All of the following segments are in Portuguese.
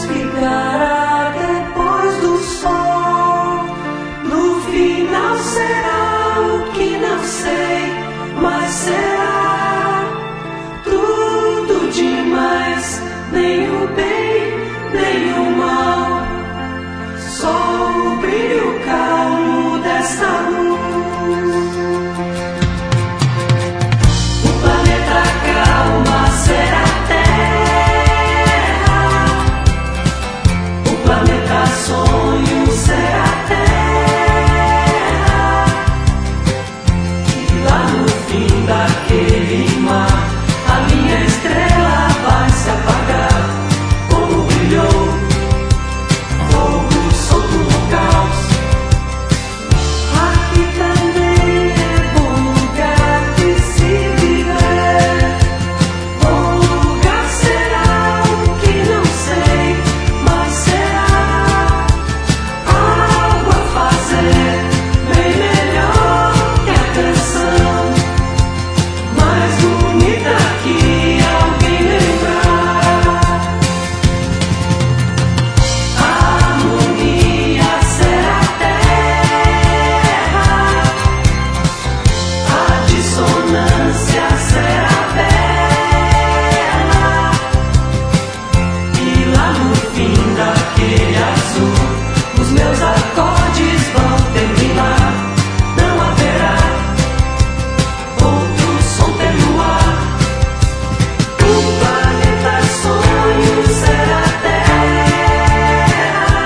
ficará depois do sol. No final será o que não sei, mas será tudo demais, nem o bem, nem o mal, só o brilho calmo desta luz. O planeta calma será Terra, o planeta sonho será Terra, e lá no fim daquele mar a minha estrela vai se apagar, como brilhou fogo solto no caos. Aqui também é bom lugar de se viver. Bom lugar será o que não sei, mas será algo a fazer bem melhor que a canção mais bonita que alguém lembrar. A harmonia será terra, a dissonância será bela, e lá no fim daquele azul os meus acordes vão terminar. Não haverá outro som pelo ar. O planeta sonho será terra,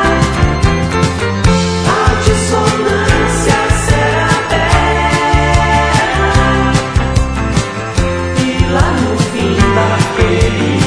a dissonância será bela, e lá no fim daquele